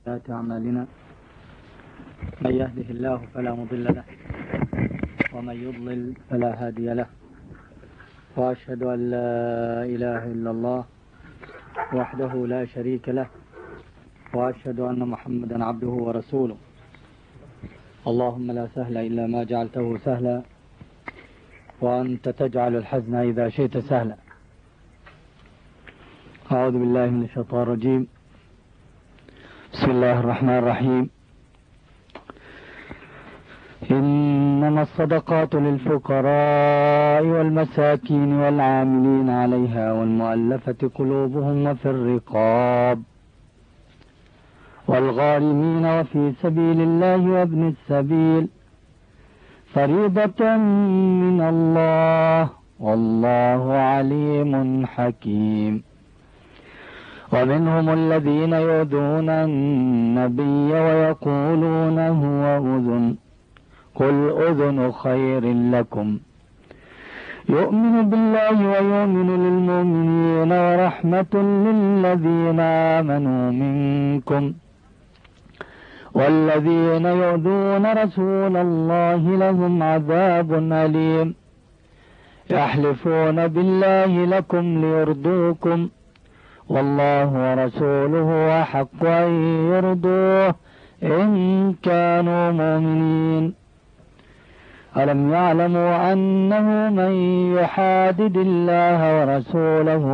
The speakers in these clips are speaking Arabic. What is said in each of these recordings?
سيئات أعمالنا من يهده الله فلا مضل له ومن يضلل فلا هادي له، وأشهد أن لا إله إلا الله وحده لا شريك له، وأشهد أن محمدا عبده ورسوله. اللهم لا سهل إلا ما جعلته سهلا، وأنت تجعل الحزن إذا شئت سهلا. أعوذ بالله من الشيطان الرجيم. بسم الله الرحمن الرحيم. إنما الصدقات للفقراء والمساكين والعاملين عليها والمؤلفة قلوبهم وفي الرقاب والغارمين وفي سبيل الله وابن السبيل فريضة من الله والله عليم حكيم. ومنهم الذين يؤذون النبي ويقولون هو أذن قل أذن خير لكم يؤمن بالله ويؤمن للمؤمنين ورحمة للذين آمنوا منكم والذين يؤذون رسول الله لهم عذاب أليم. يحلفون بالله لكم ليرضوكم والله ورسوله أحق أن يرضوه إن كانوا مؤمنين. ألم يعلموا أنه من يحادد الله ورسوله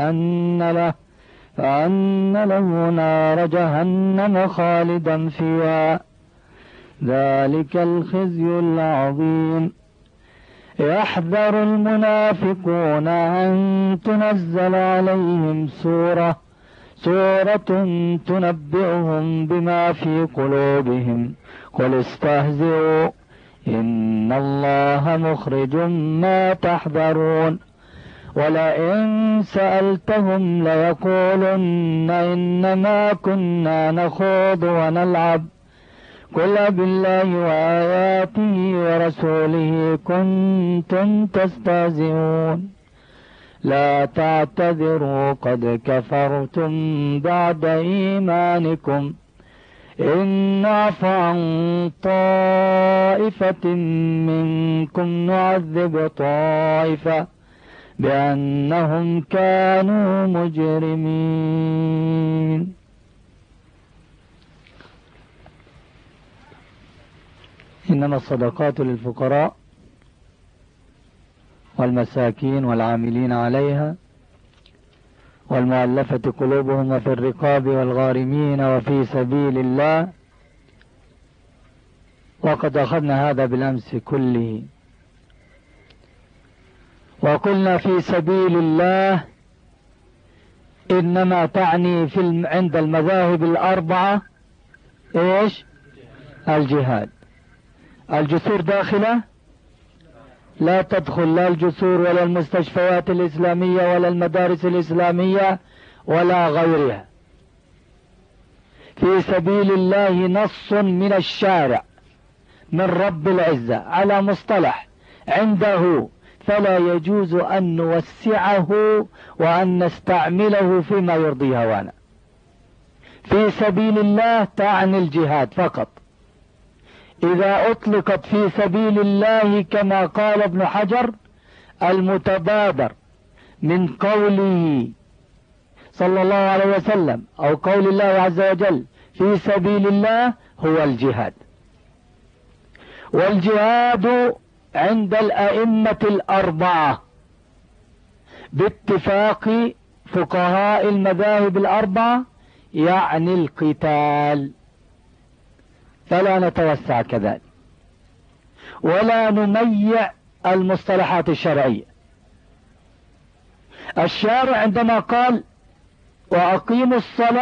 فأن له نار جهنم خالدا فيها ذلك الخزي العظيم. يحذر المنافقون أن تنزل عليهم سورة تنبئهم بما في قلوبهم قل استهزئوا إن الله مخرج ما تحذرون. ولئن سألتهم ليقولن إنما كنا نخوض ونلعب قل بالله وآياته ورسوله كنتم تستهزئون لا تعتذروا قد كفرتم بعد إيمانكم إن نعف عن طائفة منكم نعذب طائفة بأنهم كانوا مجرمين. إنما الصدقات للفقراء والمساكين والعاملين عليها والمؤلفة قلوبهم وفي الرقاب والغارمين وفي سبيل الله. وقد أخذنا هذا بالأمس كله، وقلنا في سبيل الله إنما تعني عند المذاهب الأربعة إيش؟ الجهاد. الجسور داخلة لا تدخل لا الجسور ولا المستشفيات الإسلامية ولا المدارس الإسلامية ولا غيرها. في سبيل الله نص من الشارع من رب العزة على مصطلح عنده فلا يجوز أن نوسعه وأن نستعمله فيما يرضي هوانا. في سبيل الله تعني الجهاد فقط. إذا أطلقت في سبيل الله كما قال ابن حجر المتبادر من قوله صلى الله عليه وسلم أو قول الله عز وجل في سبيل الله هو الجهاد. والجهاد عند الأئمة الأربعة باتفاق فقهاء المذاهب الأربعة يعني القتال، فلا نتوسع كذلك ولا نميع المصطلحات الشرعية. الشارع عندما قال وأقيموا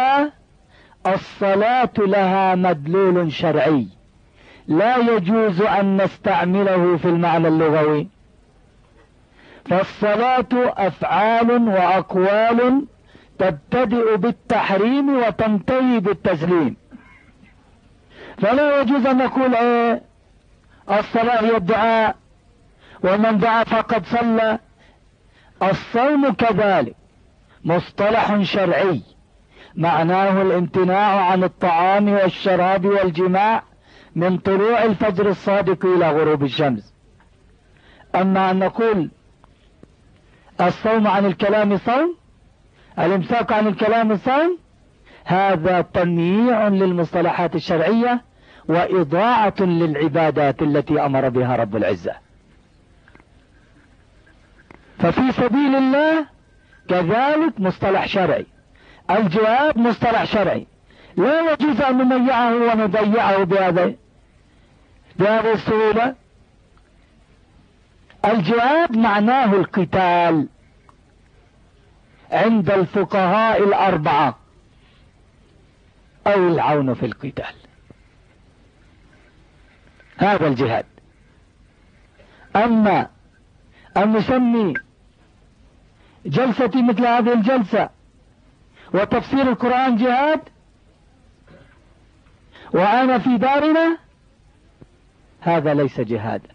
الصلاة لها مدلول شرعي لا يجوز أن نستعمله في المعنى اللغوي، فالصلاة أفعال وأقوال تبتدئ بالتحريم وتنتهي بالتسليم، فلا يجوز أن نقول الصلاة هي الدعاء ومن دعا فقد صلى. الصوم كذلك مصطلح شرعي معناه الامتناع عن الطعام والشراب والجماع من طلوع الفجر الصادق إلى غروب الشمس. أما أن نقول الصوم عن الكلام صوم، الامساك عن الكلام صوم، هذا تمييع للمصطلحات الشرعية وإضاعة للعبادات التي أمر بها رب العزة. ففي سبيل الله كذلك مصطلح شرعي، الجهاد مصطلح شرعي، لا يجوز أن نميعه ونضيعه بهذه السهولة. الجهاد معناه القتال عند الفقهاء الأربعة، أو العون في القتال، هذا الجهاد. أما أن نسمي جلستي مثل هذه الجلسة وتفسير القرآن جهاد وأنا في دارنا، هذا ليس جهادا.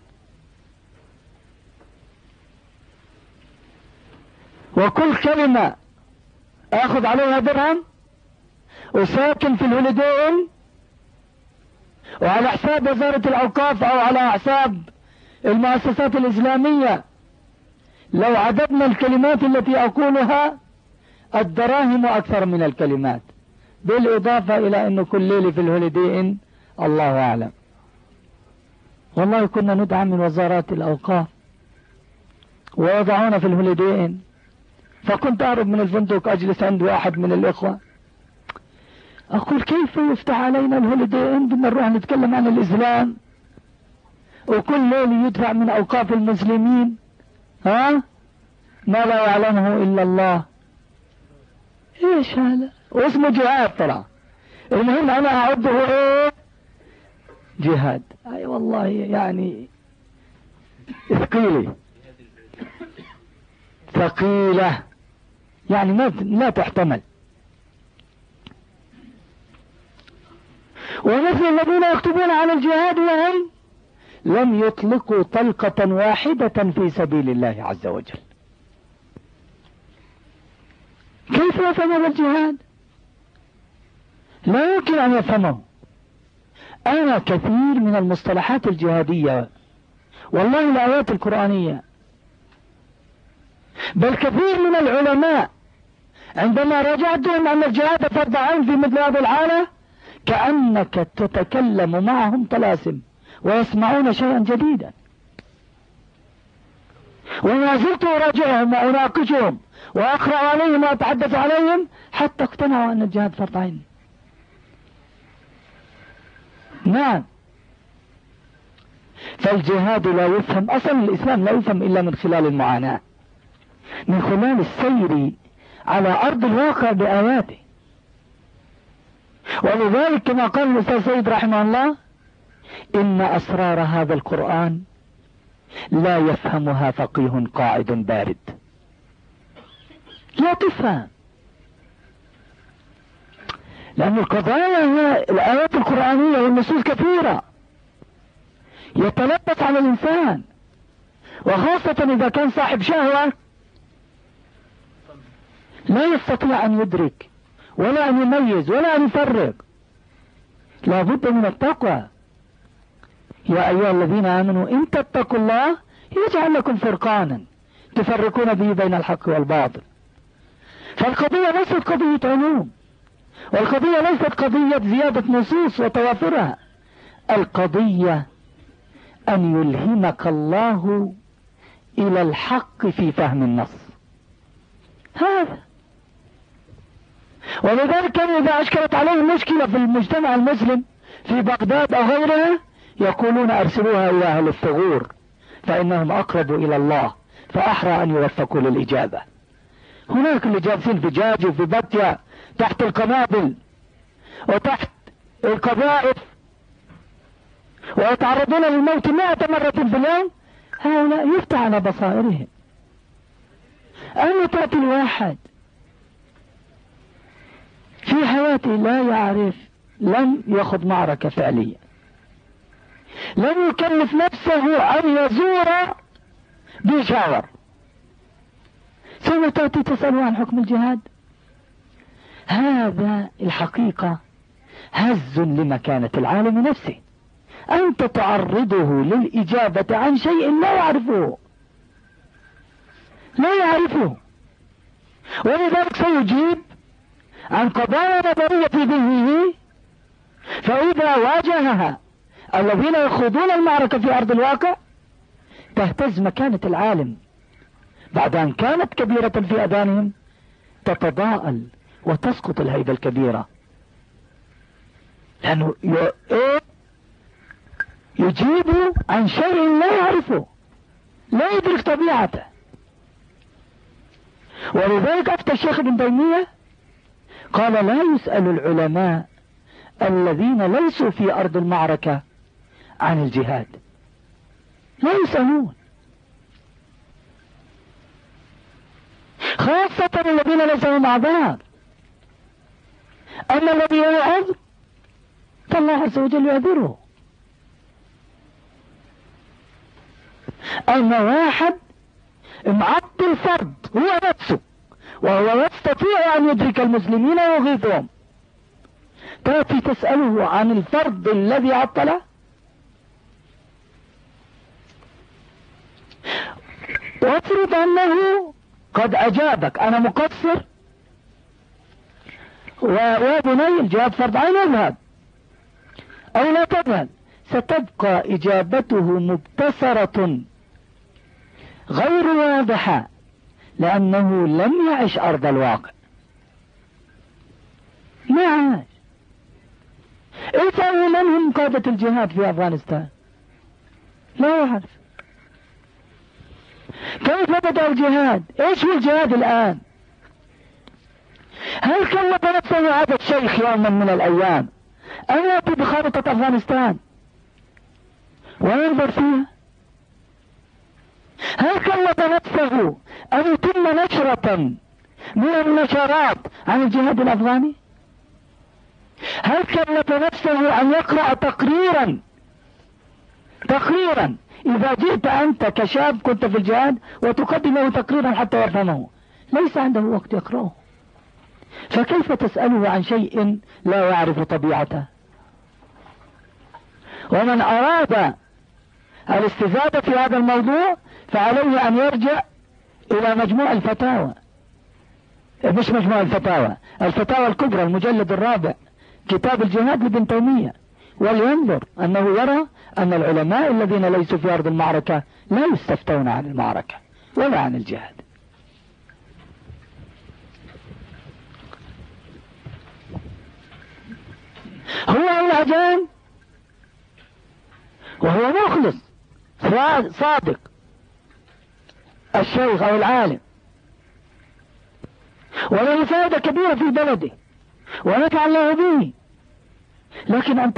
وكل كلمة أخذ عليها درهم وساكن في الهوليدين وعلى حساب وزارة الأوقاف أو على حساب المؤسسات الإسلامية، لو عددنا الكلمات التي أقولها الدراهم أكثر من الكلمات، بالإضافة إلى أنه كل ليلة في الهوليدين الله أعلم. والله كنا ندعم من وزارات الأوقاف ويضعون في الهوليدين، فكنت أهرب من الفندق أجلس عند واحد من الإخوة أقول كيف يفتح علينا الهوليدين، بدنا نروح نتكلم عن الإسلام وكل ليلة يدفع من أوقاف المسلمين ما لا يعلمه إلا الله. إيش هذا؟ واسمه جهاد ترى. المهم أنا أعده إيه؟ جهاد. أي والله يعني ثقيلة يعني لا تحتمل. ومثل الذين يكتبون عن الجهاد وهم لم يطلقوا طلقة واحدة في سبيل الله عز وجل. كيف يفهم هذا الجهاد؟ لا يمكن أن يفهمه. أنا كثير من المصطلحات الجهادية والله الآيات القرآنية، بل كثير من العلماء عندما رجعتهم أن الجهاد فرض عين في مثل هذه الحالة كأنك تتكلم معهم طلاسم ويسمعون شيئا جديدا. وما زلت أراجعهم وأناقشهم وأقرأ عليهم وأتحدث عليهم حتى اقتنعوا أن الجهاد فرض عين. نعم. فالجهاد لا يفهم أصلا، الإسلام لا يفهم إلا من خلال المعاناة، من خلال السير على أرض الواقع بآياته. ولذلك كما قال الأستاذ سيد رحمه الله إن أسرار هذا القرآن لا يفهمها فقيه قاعد بارد، لا تفهم، لأن القضايا هي الآيات القرآنية والنصوص كثيرة يتلبس على الإنسان، وخاصة إذا كان صاحب شهوة لا يستطيع أن يدرك ولا أن يميز ولا أن يفرق. لا بد من التقوى. يا أيها الذين آمنوا إن تتقوا الله يجعل لكم فرقانا تفرقون به بين الحق والباطل. فالقضية ليست قضية علوم، والقضية ليست قضية زيادة نصوص وتوافرها، القضية أن يلهمك الله إلى الحق في فهم النص. هذا. ولذلك كان إذا أشكلت عليه مشكلة في المجتمع المسلم في بغداد أو غيرها يقولون أرسلوها إلى أهل الثغور فإنهم أقرب إلى الله فأحرى أن يوفقوا للإجابة. هناك اللي جالسين في جاج وفي بطيا تحت القنابل وتحت القذائف ويتعرضون للموت 100 مرة في اليوم، هؤلاء يفتح على بصائرهم. أما تأتي الواحد في حياته لا يعرف، لم يخض معركة فعلية، لم يكلف نفسه أن يزور بشاور، ثم تأتي تسأله عن حكم الجهاد. هذا الحقيقة هز لمكانة العالم نفسه. أنت تعرضه للإجابة عن شيء لا يعرفه، ولذلك سيجيب عن قضايا نظرية في ذهنه، فإذا واجهها الذين يخوضون المعركة في أرض الواقع تهتز مكانة العالم، بعد أن كانت كبيرة في أذانهم تتضاءل وتسقط الهيبة الكبيرة، لأنه يجيب عن شيء لا يعرفه، لا يدرك طبيعته. ولذلك أفتى الشيخ ابن تيمية قال: لا يسأل العلماء الذين ليسوا في أرض المعركة عن الجهاد، لا يسألون، خاصة الذين ليسوا لهم أعذار. أما الذي له عذر فالله عز وجل يعذره. أما واحد معطل فرض هو نفسه وهو يستطيع أن يدرك المسلمين ويغيثهم، تأتي تسأله عن الفرض الذي عطله؟ وافرض أنه قد أجابك: أنا مقصر وبني الجهاد فرض عين، اذهب أو لا تذهب، ستبقى إجابته مبتسرة غير واضحة، لأنه لم يعش أرض الواقع، ما عاش. اسألوا من هم قادة الجهاد في أفغانستان، لا يعرف. كيف بدأ الجهاد؟ ايش هو الجهاد الآن؟ هل كلف نفسه هذا الشيخ يوما من الأيام أن يأتي بخارطة أفغانستان وينظر فيها؟ هل كلف نفسه أن يتم نشرة من النشرات عن الجهاد الأفغاني؟ هل كلف نفسه أن يقرأ تقريرا إذا جئت أنت كشاب كنت في الجهاد وتقدم له تقريرا حتى يفهمه؟ ليس عنده وقت يقرأه، فكيف تسأله عن شيء لا يعرف طبيعته؟ ومن أراد الاستزادة في هذا الموضوع فعليه أن يرجع إلى مجموع الفتاوى، مش مجموع الفتاوى، الفتاوى الكبرى، المجلد الرابع، كتاب الجهاد لابن تيمية، ولينظر أنه يرى أن العلماء الذين ليسوا في أرض المعركة لا يستفتون عن المعركة ولا عن الجهاد. هو العجان وهو مخلص صادق الشيخ أو العالم، وله فائدة كبيرة في بلده ونفع الله به، لكن أنت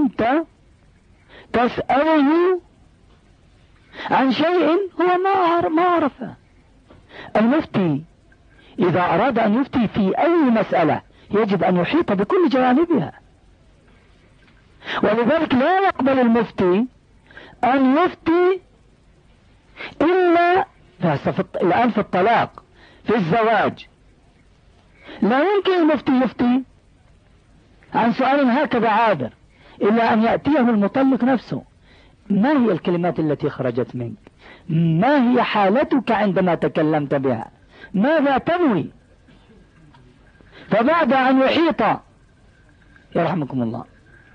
تسأله عن شيء هو ما عرفه. المفتي إذا أراد أن يفتي في أي مسألة يجب أن يحيط بكل جوانبها، ولذلك لا يقبل المفتي أن يفتي إلا الآن في الطلاق، في الزواج، لا يمكن المفتي يفتي عن سؤال هكذا عابر إلا أن يأتيه المطلق نفسه: ما هي الكلمات التي خرجت منك؟ ما هي حالتك عندما تكلمت بها؟ ماذا تنوي؟ فبعد أن يحيط، يرحمكم الله،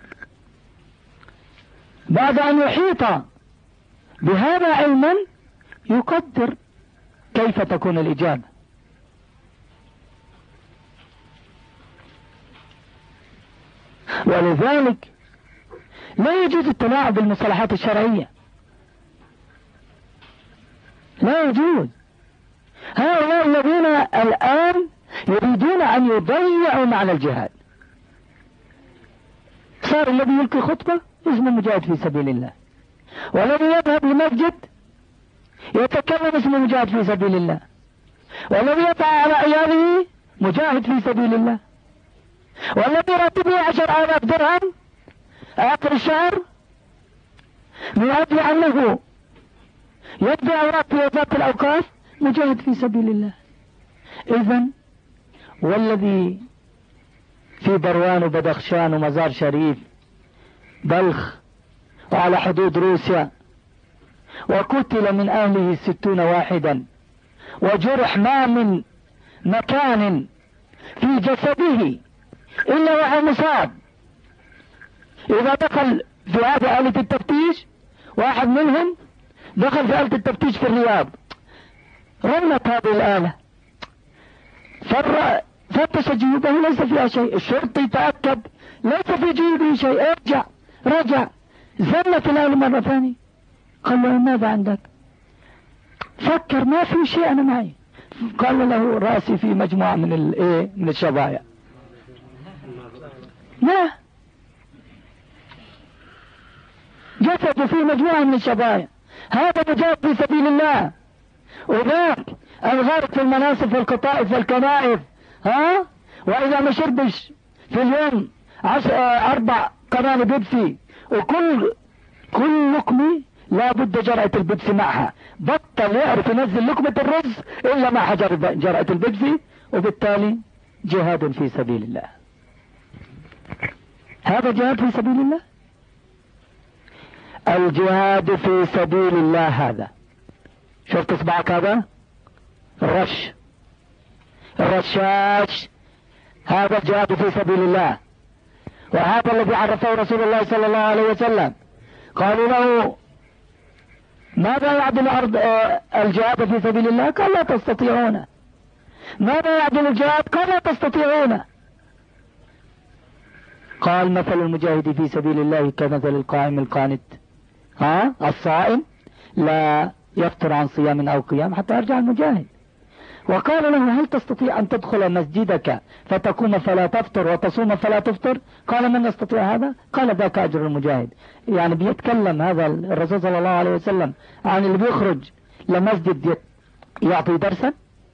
بعد أن يحيط بهذا علما يقدر كيف تكون الإجابة. ولذلك لا يجوز التلاعب بالمصطلحات الشرعية، لا يجوز. هؤلاء الذين الآن يريدون أن يضيعوا معنى الجهاد، صار الذي يلقي خطبة اسمه مجاهد في سبيل الله، والذي يذهب لمسجد يتكلم اسمه مجاهد في سبيل الله، والذي يطعن على عياله مجاهد في سبيل الله، والذي راتبه 10,000 درهم آخر الشهر من أجل أنه يدفع أوراق في وزارة الأوقاف مجاهد في سبيل الله. إذن والذي في بروان وبدخشان ومزار شريف بلخ وعلى حدود روسيا، وقتل من أهله 60 واحدا، وجرح ما من مكان في جسده إلا وهو مصاب. إذا دخل في هذه آلة التفتيش، واحد منهم دخل في آلة التفتيش في الرياض، رنت هذه الآلة، فتش جيوبه ليس فيها شيء، الشرطي تأكد ليس في جيوبه شيء، رجع زلت الآلة مرة ثانية، قال له ماذا عندك؟ فكر ما في شيء أنا معي، قال له رأسي في مجموعة من الشظايا. لا، جسد في مجموعة من الشظايا، هذا مجاهد في سبيل الله. وذاك الغرق في المناصب والقطائف والكنائف، وإذا ما شربش في اليوم 4 قناني بيبسي، وكل لقمة لا بد جرعة البيبسي معها، بطل يعرف ينزل لقمة الرز إلا مع جرعة البيبسي، وبالتالي جهاد في سبيل الله. هذا جهاد في سبيل الله. الجهاد في سبيل الله هذا، شفت اصبعك هذا الرشاش، هذا الجهاد في سبيل الله. وهذا الذي عرفه رسول الله صلى الله عليه وسلم، قالوا له ماذا يعدل الجهاد في سبيل الله؟ قال لا تستطيعون. ماذا يعدل الجهاد؟ قال لا تستطيعون. قال مثل المجاهد في سبيل الله كمثل القائم القانت، الصائم لا يفطر عن صيام أو قيام حتى يرجع المجاهد. وقال له هل تستطيع أن تدخل مسجدك فتقوم فلا تفطر وتصوم فلا تفطر؟ قال من يستطيع هذا؟ قال ذاك أجر المجاهد. يعني بيتكلم هذا الرسول صلى الله عليه وسلم عن اللي بيخرج لمسجد يعطي درسا.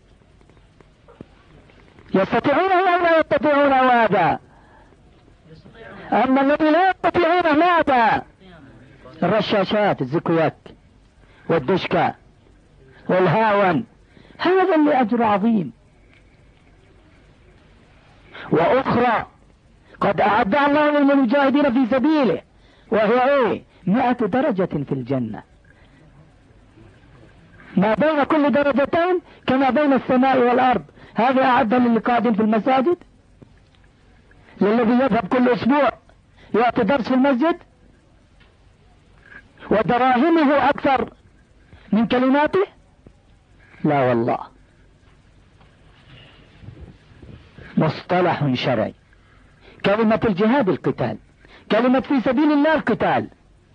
يستطيعونه أو لا يستطيعونه؟ هذا أما الذي لا يستطيعونه ماذا؟ الرشاشات، الزكويات والدشكة والهاون، هذا اللي أجر عظيم. وأخرى قد أعدها الله للمجاهدين في سبيله، وهي 100 درجة في الجنة، ما بين كل درجتين كما بين السماء والأرض. هذا أعد للقاعدين في المساجد، للذي يذهب كل أسبوع يعطي درس في المسجد ودراهمه أكثر من كلماته. لا والله، مصطلح شرعي. كلمة الجهاد القتال، كلمة في سبيل الله القتال،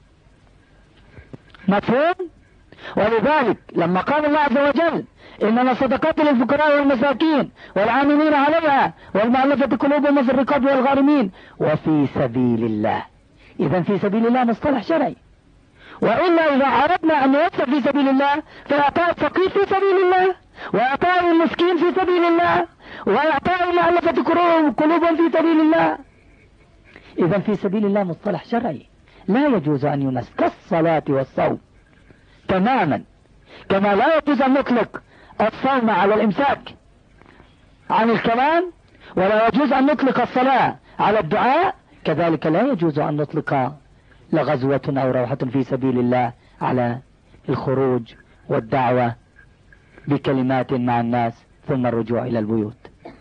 مفهوم؟ ولذلك لما قال الله عز وجل إنما صدقات للفقراء والمساكين والعاملين عليها والمؤلفة قلوبهم وفي الرقاب والغارمين وفي سبيل الله، إذا في سبيل الله مصطلح شرعي. وإلا إذا أردنا أن نوفق في سبيل الله فإعطاء الفقير في سبيل الله، وإعطاء المسكين في سبيل الله، وإعطاء المؤلفة قلوبهم في سبيل الله. إذا في سبيل الله مصطلح شرعي لا يجوز أن ينس، كالصلاة والصوم تماما. كما لا يجوز أن نطلق الصوم على الإمساك عن الكلام، ولا يجوز أن نطلق الصلاة على الدعاء، كذلك لا يجوز أن نطلق لغزوة أو روحة في سبيل الله على الخروج والدعوة بكلمات مع الناس ثم الرجوع إلى البيوت.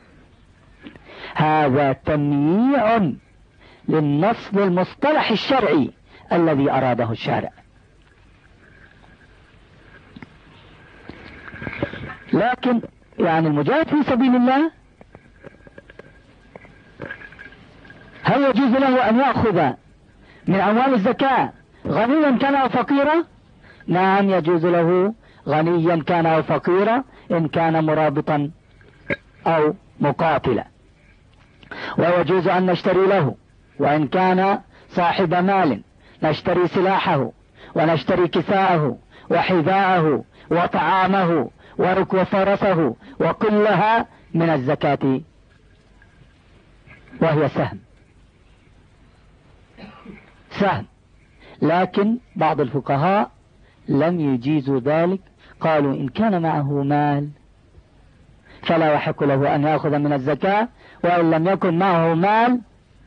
هذا تمييع للنص للمصطلح الشرعي الذي أراده الشارع. لكن يعني المجاهد في سبيل الله هل يجوز له أن يأخذ من أموال الزكاة غنيا كان أو فقيرا؟ نعم يجوز له، غنيا كان أو فقيرا، إن كان مرابطا أو مقاتلا. ويجوز أن نشتري له، وإن كان صاحب مال نشتري سلاحه ونشتري كساءه وحذاءه وطعامه وركوب فرسه، وكلها من الزكاة وهي سهم. لكن بعض الفقهاء لم يجيزوا ذلك، قالوا إن كان معه مال فلا يحق له أن يأخذ من الزكاة، وإن لم يكن معه مال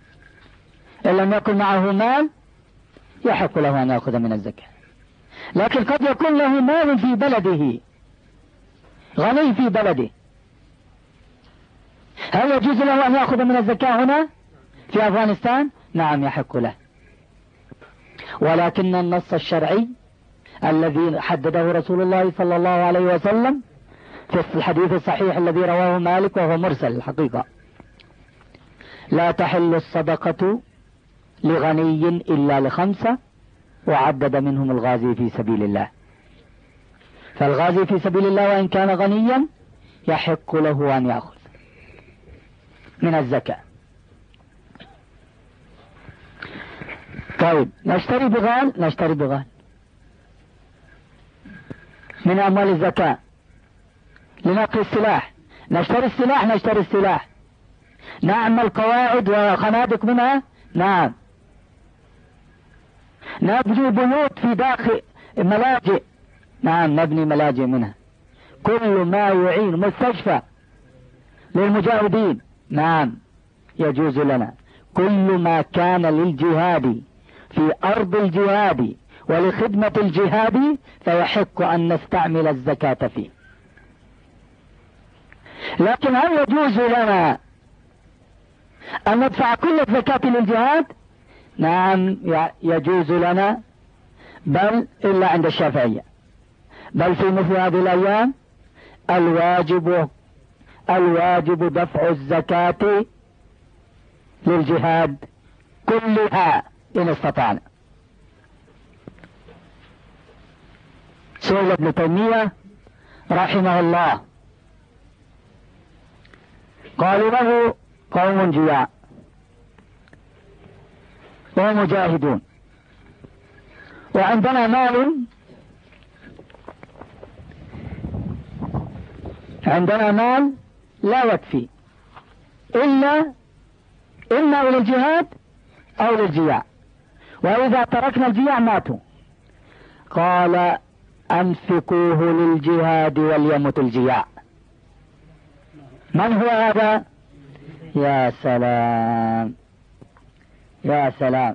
يحق له أن يأخذ من الزكاة. لكن قد يكون له مال في بلده، غني في بلده، هل يجوز له أن يأخذ من الزكاة هنا في أفغانستان؟ نعم يحق له. ولكن النص الشرعي الذي حدده رسول الله صلى الله عليه وسلم في الحديث الصحيح الذي رواه مالك وهو مرسل الحقيقة: لا تحل الصدقة لغني إلا ل5، وعدد منهم الغازي في سبيل الله. فالغازي في سبيل الله وإن كان غنيا يحق له أن يأخذ من الزكاة. طيب، نشتري بغال من أموال الزكاة لنقل السلاح، نشتري السلاح، نعمل قواعد وخنادق منها، نعم، نبني بيوت في داخل ملاجئ، نعم نبني ملاجئ منها، كل ما يعين مستشفى للمجاهدين، نعم يجوز لنا، كل ما كان للجهاد في أرض الجهاد ولخدمة الجهاد فيحق أن نستعمل الزكاة فيه. لكن هل يجوز لنا أن ندفع كل الزكاة للجهاد؟ نعم يجوز لنا، بل إلا عند الشافعية، بل في مثل هذه الأيام الواجب دفع الزكاة للجهاد كلها إن استطعنا. سئل ابن تيمية رحمه الله، قالوا له قوم جياع ومجاهدون وعندنا مال لا يكفي إلا إما إلى الجهاد أو للجياع، وإذا تركنا الجياع ماتوا. قال: أنفقوه للجهاد وليمت الجياع. من هو هذا؟ يا سلام يا سلام،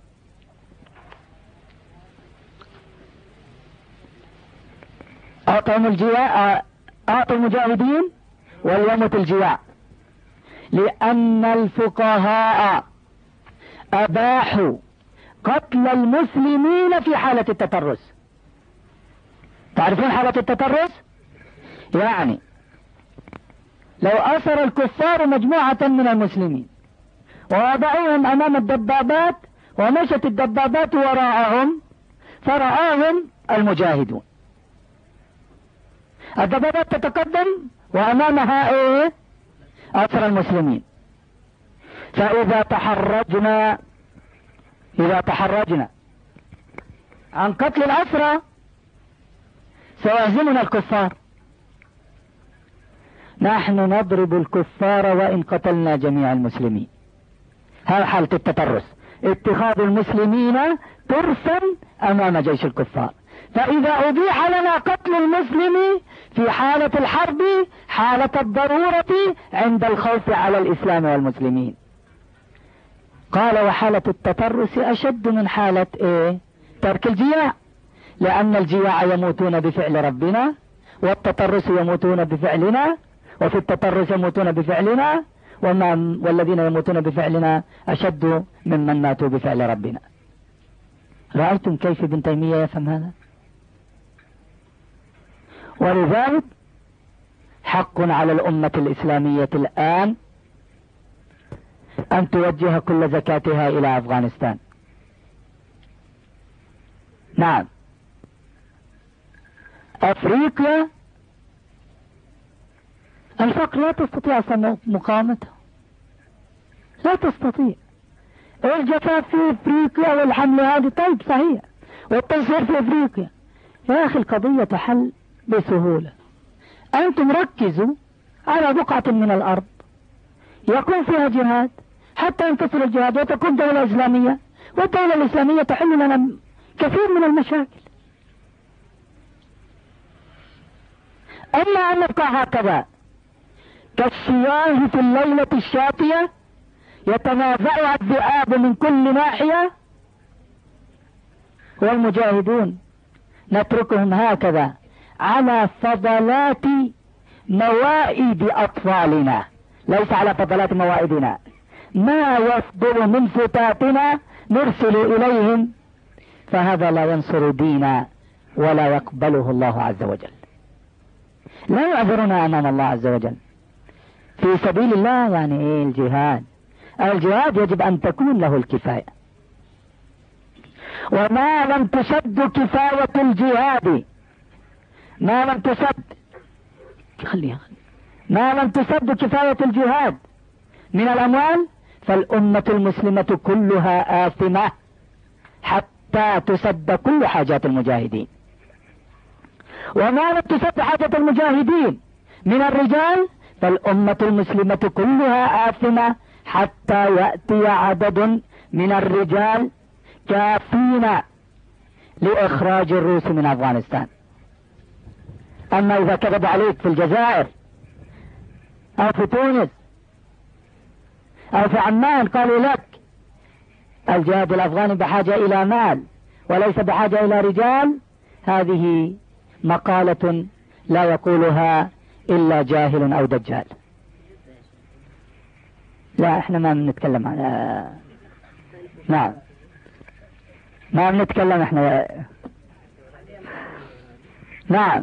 أعطوا المجاهدين وليمت الجياع، لأن الفقهاء أباحوا قتل المسلمين في حالة التترس. تعرفون حالة التترس؟ يعني لو أسر الكفار مجموعة من المسلمين ووضعوهم أمام الدبابات ومشت الدبابات وراءهم فرآهم المجاهدون، الدبابات تتقدم وأمامها أسر المسلمين، فإذا تحرجنا عن قتل الأسرى سيهزمنا الكفار. نحن نضرب الكفار وإن قتلنا جميع المسلمين. هذا حالة التترس، اتخاذ المسلمين ترسا أمام جيش الكفار. فإذا أبيح لنا قتل المسلم في حالة الحرب، حالة الضرورة، عند الخوف على الإسلام والمسلمين. قال: وحالة التترس أشد من حالة ترك الجياع، لأن الجياع يموتون بفعل ربنا، والتترس يموتون بفعلنا، وفي التترس يموتون بفعلنا، والذين يموتون بفعلنا أشد ممن ماتوا بفعل ربنا. رأيتم كيف ابن تيمية يفهم هذا؟ ولذلك حق على الأمة الإسلامية الآن أن توجه كل زكاتها إلى أفغانستان. نعم، أفريقيا الفقر لا تستطيع مقاومته، لا تستطيع. الجفاف في أفريقيا والحملة هذه طيب صحيح، والتنصير في أفريقيا، يا أخي القضية تحل بسهولة. أنتم ركزوا على بقعة من الأرض يكون فيها جهاد حتى ينتصر الجهاد وتكون دولة إسلامية، والدولة الإسلامية تحل لنا كثير من المشاكل. أما أن نبقى هكذا كالشياه في الليلة الشاتية يتنازعها الذئاب من كل ناحية، والمجاهدون نتركهم هكذا على فضلات موائد أطفالنا، ليس على فضلات موائدنا. ما يفضل من فتاتنا نرسل إليهم، فهذا لا ينصر دينا ولا يقبله الله عز وجل. لا يعذرنا أمام الله عز وجل. في سبيل الله يعني إيه؟ الجهاد. الجهاد يجب أن تكون له الكفاية، وما لم تسد كفاية الجهاد، ما لم تسد كفاية الجهاد من الأموال، فالأمة المسلمة كلها آثمة حتى تسد كل حاجات المجاهدين. وما لم تسد حاجة المجاهدين من الرجال، فالأمة المسلمة كلها آثمة حتى يأتي عدد من الرجال كافين لإخراج الروس من أفغانستان. أما إذا كذب عليك في الجزائر أو في تونس أو في عمان قالوا لك الجهاد الأفغاني بحاجة إلى مال وليس بحاجة إلى رجال، هذه مقالة لا يقولها إلا جاهل أو دجال. لا، احنا ما بنتكلم عن نعم، ما بنتكلم احنا. نعم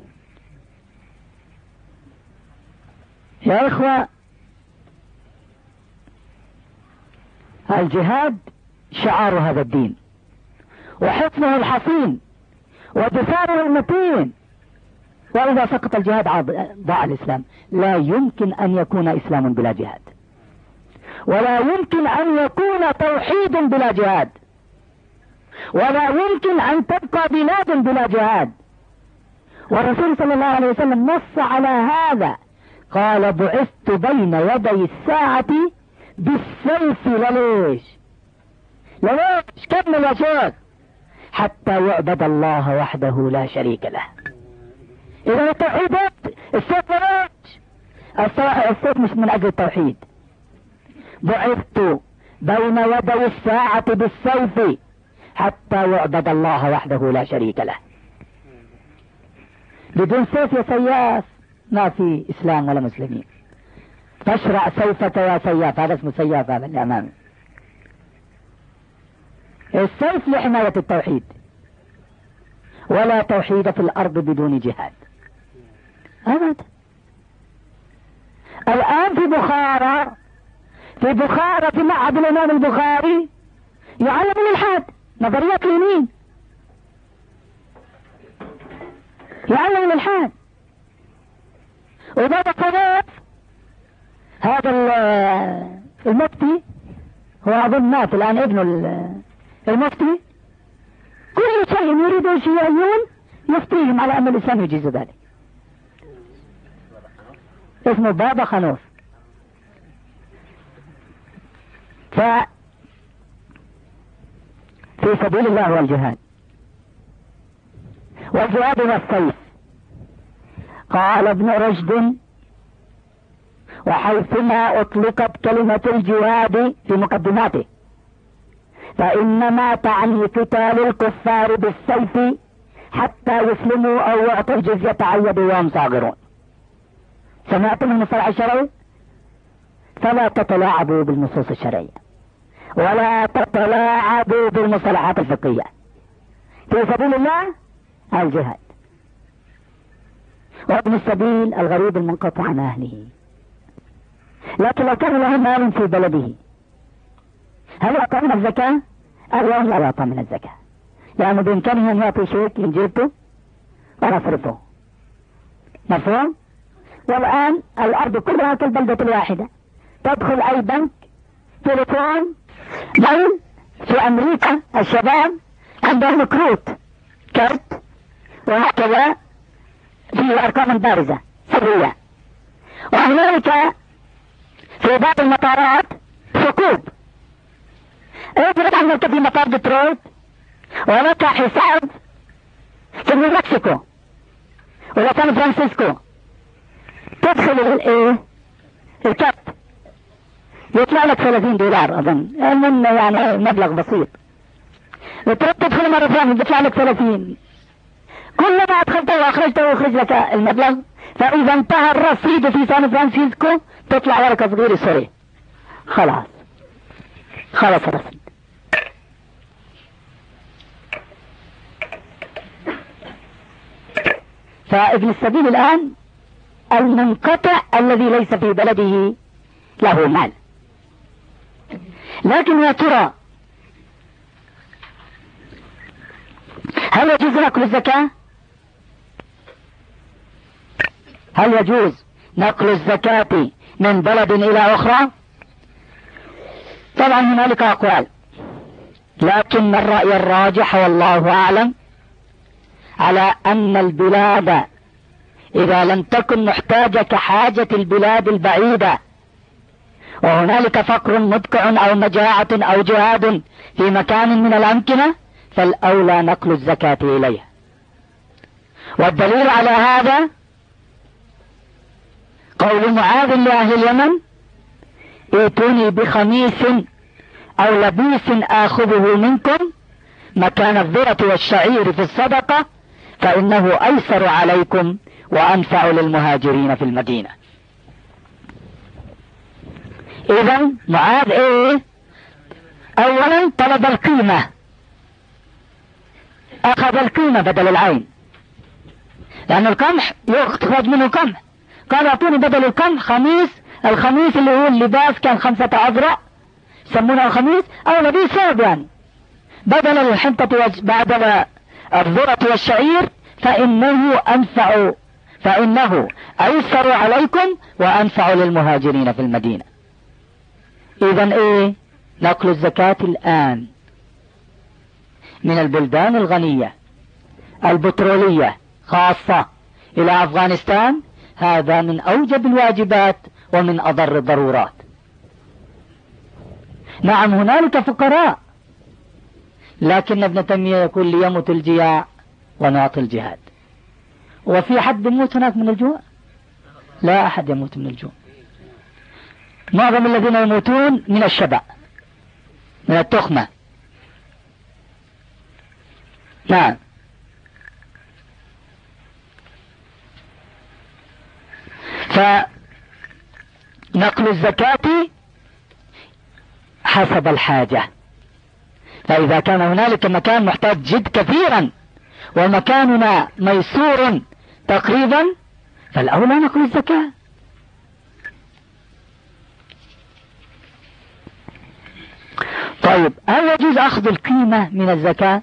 يا إخوة، الجهاد شعار هذا الدين، وحصنه الحصين، ودفاعه المتين. وإذا سقط الجهاد ضاع الإسلام. لا يمكن أن يكون إسلام بلا جهاد، ولا يمكن أن يكون توحيد بلا جهاد، ولا يمكن أن تبقى بلاد بلا جهاد. والرسول صلى الله عليه وسلم نص على هذا، قال بعثت بين يدي الساعة بالسيف. ليش كمل يا شيخ؟ حتى يعبد الله وحده لا شريك له. إذا التوحيد السيف ليش؟ السيف مش من أجل التوحيد. بعثت بين يدي الساعة بالسيف حتى يعبد الله وحده لا شريك له. بدون سيف يا سياف ما في إسلام ولا مسلمين. تشرع سيفك يا سياف، هذا اسمه سياف هذا اللي أمامي. السيف لحماية التوحيد، ولا توحيد في الأرض بدون جهاد أبدا. الآن في بخارى في معهد الإمام البخاري يعلم الإلحاد، نظرية اليمين، يعلم الإلحاد. وبعد قناة هذا المفتي، هو أظن مات الآن ابن المفتي، كل شيء يريد الشيعيون يفتيهم على أن الإسلام يجيز ذلك. اسمه بابا خنوف. في سبيل الله والجهاد، والجهاد والسيف. قال ابن رشد: وحيثما أطلقت كلمة الجهاد في مقدماته فإنما تعني قتال الكفار بالسيف حتى يسلموا أو يعطوا الجزية عن يد وهم صاغرون. سمعتم المصطلح الشرعي؟ فلا تتلاعبوا بالنصوص الشرعية ولا تتلاعبوا بالمصطلحات الفقهية. في سبيل الله الجهاد. وابن السبيل الغريب المنقطع عن أهله، لكن لو كان له مال في بلده هل يعطى من الزكاة؟ اليوم لا يعطى من الزكاة، لأنه بإمكانه أن يعطي شيك من جيبته ويصرفه. مفهوم؟ والآن الأرض كلها كالبلدة الواحدة، تدخل أي بنك، تليفون، بل في أمريكا الشباب عندهم كروت كارت وهكذا في أرقام بارزة سرية. وهناك في بعض المطارات ثقوب. اجرب عندك في مطار ديترويت ولك حساب في مكسيكو ولا سان فرانسيسكو، تدخل الكبت يطلع لك $30 أظن، من يعني مبلغ بسيط. وتروح تدخل مرة ثانية بيطلع لك 30. كلما أدخلته وأخرجته وأخرج لك المبلغ. فإذا انتهى الرصيد في سان فرانسيسكو تطلع ورقة صغيرة سوري، خلاص الرصيد. فابن السبيل الآن المنقطع الذي ليس في بلده له مال. لكن يا ترى هل يجوز نقل الزكاة؟ هل يجوز نقل الزكاة من بلد إلى أخرى؟ طبعا هنالك أقوال، لكن الرأي الراجح والله أعلم على أن البلاد إذا لم تكن محتاجة كحاجة البلاد البعيدة وهنالك فقر مدقع أو مجاعة أو جهاد في مكان من الأمكنة فالأولى نقل الزكاة إليها. والدليل على هذا قول معاذ لأهل اليمن: ائتوني بخميس أو لبيس آخذه منكم مكان الذرة والشعير في الصدقة فإنه أيسر عليكم وأنفع للمهاجرين في المدينة. إذن معاذ أولا طلب القيمة، أخذ القيمة بدل العين، لأن القمح يخرج منه قمح. قال أعطوني بدل القمح خميس، الخميس اللي هو اللباس كان 5 أذرع يسمونه خميس، أو لبيس ثوب يعني، بدل الحنطة بدل الذرة والشعير فإنه أيسر عليكم وأنفع للمهاجرين في المدينة. إذن نقل الزكاة الآن من البلدان الغنية البترولية خاصة إلى أفغانستان هذا من أوجب الواجبات ومن أضر الضرورات. نعم هنالك فقراء، لكن ابن تيمية يقول ليمت الجياع ونعطي الجهاد. وفي حد يموت هناك من الجوع؟ لا أحد يموت من الجوع. معظم الذين يموتون من الشبع، من التخمة. نعم. فنقل الزكاة حسب الحاجة، فإذا كان هنالك مكان محتاج جد كثيرا ومكاننا ميسور تقريبا فالأولى نقل الزكاة. طيب هل يجوز أخذ القيمة من الزكاة؟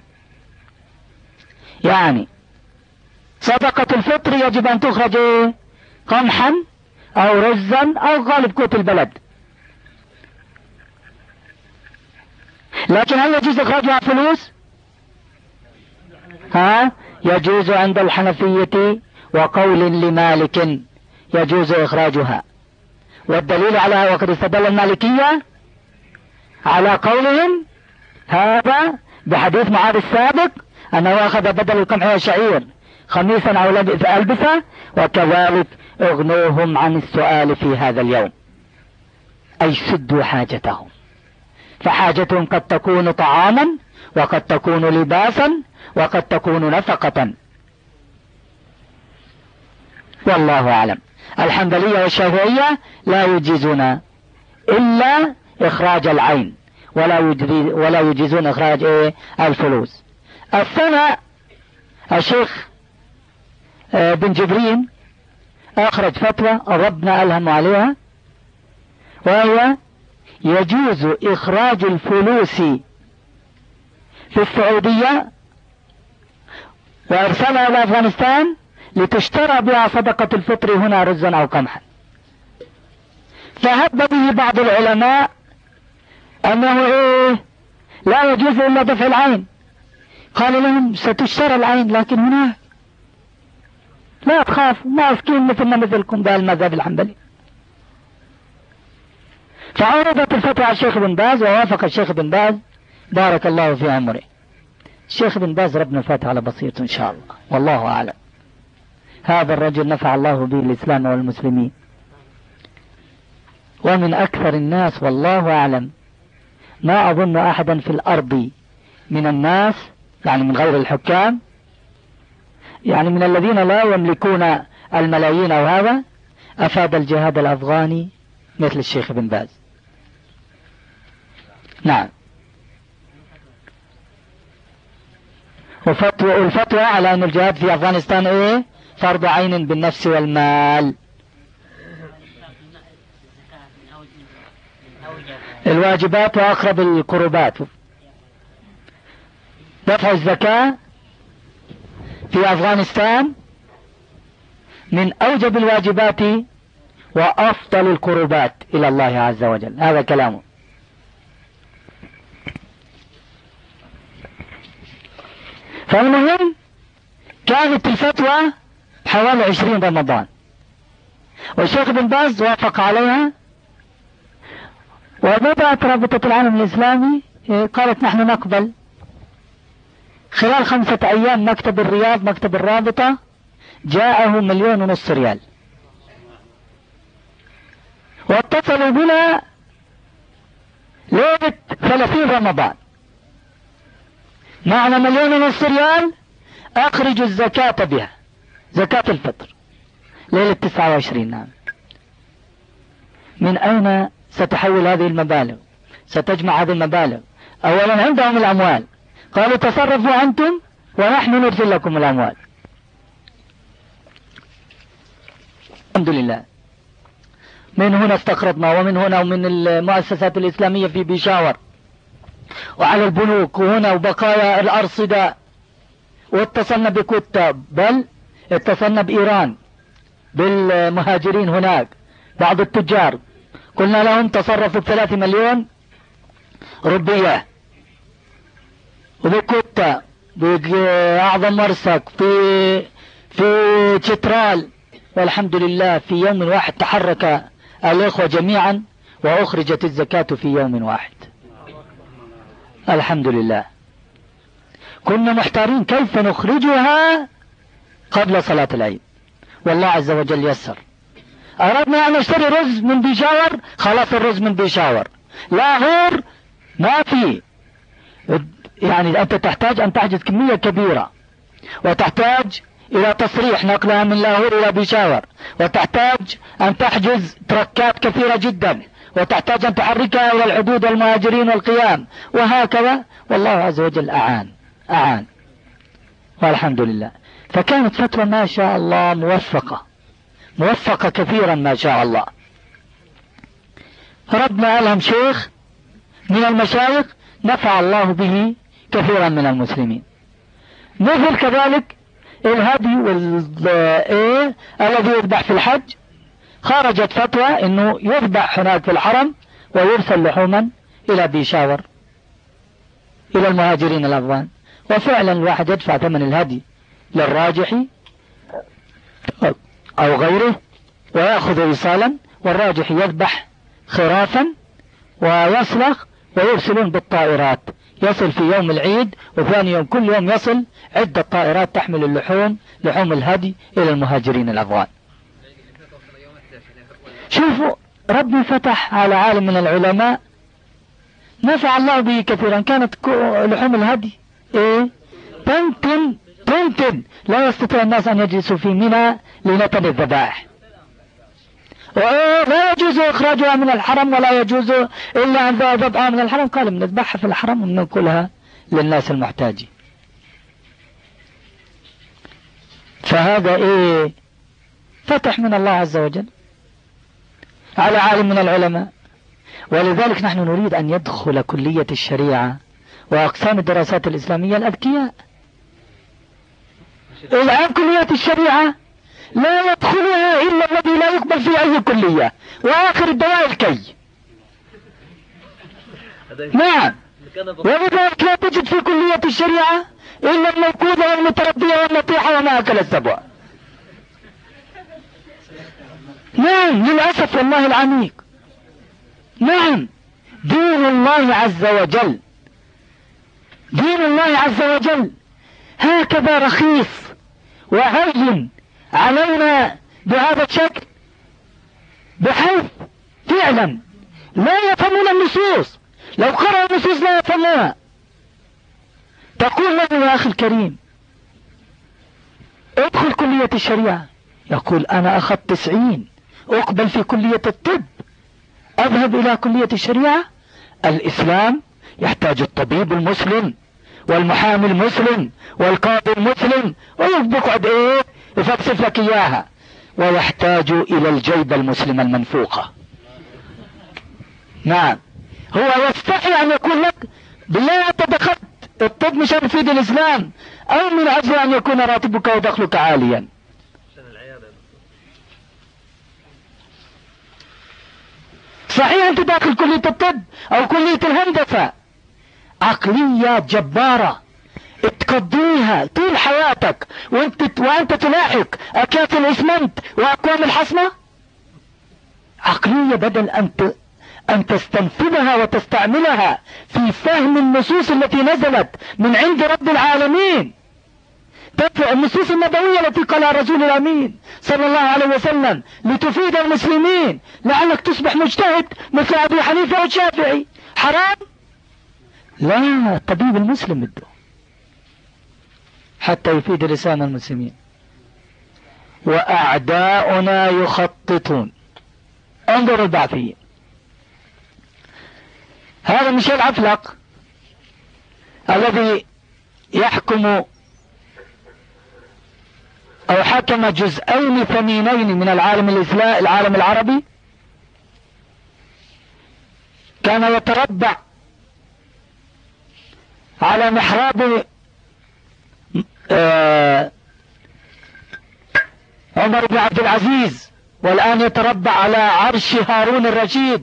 يعني صدقة الفطر يجب أن تخرج قمحا أو رزا أو غالب قوت البلد، لكن هل يجوز إخراجها فلوس؟ يجوز عند الحنفية وقول لمالك يجوز إخراجها. والدليل على وقد استدل المالكية على قولهم هذا بحديث معاذ السابق أنه أخذ بدل القمح والشعير خميسا أو ألبسة، وكذلك اغنوهم عن السؤال في هذا اليوم، أي سدوا حاجتهم. فحاجتهم قد تكون طعاما وقد تكون لباسا وقد تكون نفقة، والله أعلم. الحنبلية والشافعية لا يجيزون إلا إخراج العين ولا يجيزون إخراج الفلوس. السنة الشيخ بن جبرين أخرج فتوى ربنا ألهم عليها، وهي يجوز إخراج الفلوس في السعودية وإرسالها إلى أفغانستان لتشترى بها صدقة الفطر هنا رزا أو قمحا. فهب به بعض العلماء أنه لا يجوز إلا دفع العين. قال لهم ستشترى العين لكن هنا لا تخافوا، ماسكين مثلنا مثلكم، ده المذهب الحنبلي. فعرضت الفتوى على الشيخ بن باز ووافق الشيخ بن باز بارك الله في عمره. الشيخ بن باز ربنا فاتح على بسيط إن شاء الله، والله أعلم. هذا الرجل نفع الله به الإسلام والمسلمين. ومن أكثر الناس والله أعلم، ما أظن أحدا في الأرض من الناس، يعني من غير الحكام، يعني من الذين لا يملكون الملايين أو هذا، أفاد الجهاد الأفغاني مثل الشيخ بن باز. نعم. والفتوى على أن الجهاد في أفغانستان إيه؟ فرض عين بالنفس والمال. الواجبات وأقرب القربات. دفع الزكاة في أفغانستان من أوجب الواجبات وأفضل القربات إلى الله عز وجل، هذا كلامه. فالمهم كانت الفتوى حوالي 20 رمضان، والشيخ بن باز وافق عليها، وبدأت رابطة العالم الإسلامي قالت نحن نقبل. خلال 5 أيام مكتب الرياض، مكتب الرابطة، جاءه 1.5 مليون ريال، واتصلوا بنا ليلة 30 رمضان، معنا 1.5 مليون ريال، أخرجوا الزكاة بها، زكاة الفطر، ليلة 29. نعم. من أين ستحول هذه المبالغ؟ ستجمع هذه المبالغ؟ أولا عندهم الأموال، قالوا تصرفوا أنتم ونحن نرسل لكم الأموال. الحمد لله. من هنا استقرضنا، ومن هنا ومن المؤسسات الإسلامية في بيشاور، وعلى البنوك، وهنا وبقايا الأرصدة، واتصلنا بكوتا، بل اتصلنا بإيران بالمهاجرين هناك، بعض التجار، قلنا لهم تصرفوا ب3 مليون روبية، وبكوتا، بأعظم مرسك، في تشترال، والحمد لله في يوم واحد تحرك الإخوة جميعا وأخرجت الزكاة في يوم واحد. الحمد لله. كنا محتارين كيف نخرجها قبل صلاة العيد، والله عز وجل يسر. أردنا أن نشتري رز من بيشاور، خلاص الرز من بيشاور، لا غير ما في. يعني أنت تحتاج أن تحجز كمية كبيرة، وتحتاج إلى تصريح نقلها من لاهور إلى بيشاور، وتحتاج أن تحجز تركات كثيرة جدا، وتحتاج أن تحركها إلى الحدود والمهاجرين والقيام، وهكذا. والله عز وجل أعان والحمد لله. فكانت فتوى ما شاء الله موفقة كثيرا ما شاء الله. ربنا ألهم شيخ من المشايخ نفع الله به كثيرا من المسلمين. مثل كذلك الهدي الذي يذبح في الحج، خرجت فتوى انه يذبح هناك في الحرم ويرسل لحوما الى بيشاور الى المهاجرين الافغان، وفعلا الواحد يدفع ثمن الهدي للراجحي او غيره ويأخذ وصالا، والراجحي يذبح خرافا ويصلخ ويرسلون بالطائرات، يصل في يوم العيد، وثاني يوم كل يوم يصل عدة طائرات تحمل لحوم الهدي إلى المهاجرين الأفغان. شوفوا ربي فتح على عالم من العلماء نفع الله به كثيرا. كانت لحوم الهدي تنتن، لا يستطيع الناس أن يجلسوا في منى لنتن الذبائح، لا يجوز إخراجها من الحرم، ولا يجوز إلا أن ذبحها من الحرم. قال بنذبحها في الحرم ونأكلها للناس المحتاجين. فهذا فتح من الله عز وجل على عالم من العلماء. ولذلك نحن نريد أن يدخل كلية الشريعة وأقسام الدراسات الإسلامية الأذكياء. الآن كلية الشريعة لا يدخلها إلا الذي لا يقبل في أي كلية، وآخر الدواء الكي. نعم. ولذلك لا تجد في كلية الشريعة إلا الموقوذة والمتردية والنطيحة وما أكل السبع. نعم للأسف والله العميق. نعم. دين الله عز وجل هكذا رخيص وهين علينا بهذا الشكل، بحيث في فعلا لا يفهمون النصوص، لو قرأوا النصوص لا يفهمونها. تقول له يا أخي الكريم ادخل كلية الشريعة، يقول أنا أخذت 90 أقبل في كلية الطب، أذهب إلى كلية الشريعة؟ الإسلام يحتاج الطبيب المسلم والمحامي المسلم والقاضي المسلم، ويقعد ايه يفلسف لك اياها، ويحتاج الى الجيبة المسلمة المنفوخة. نعم، هو يستحي ان يقول لك بالله انت دخلت الطب مشان يفيد الاسلام، او من اجل ان يكون راتبك ودخلك عاليا. صحيح انت داخل كلية الطب او كلية الهندسة، عقلية جبارة تقضيها طول حياتك وانت تلاحق اكياس الاسمنت واكوام الحصمة. عقلية بدل ان تستنفذها وتستعملها في فهم النصوص التي نزلت من عند رب العالمين، تدفع النصوص النبوية التي قالها الرسول الامين صلى الله عليه وسلم لتفيد المسلمين، لعلك تصبح مجتهد مثل ابي حنيفة والشافعي. حرام؟ لا، الطبيب المسلم بده حتى يفيد لسان المسلمين. وأعداؤنا يخططون. انظروا البعثيين، هذا ميشيل عفلق الذي يحكم أو حكم جزئين ثمينين من العالم العربي، كان يتربع على محراب عمر بن عبد العزيز، والآن يتربع على عرش هارون الرشيد.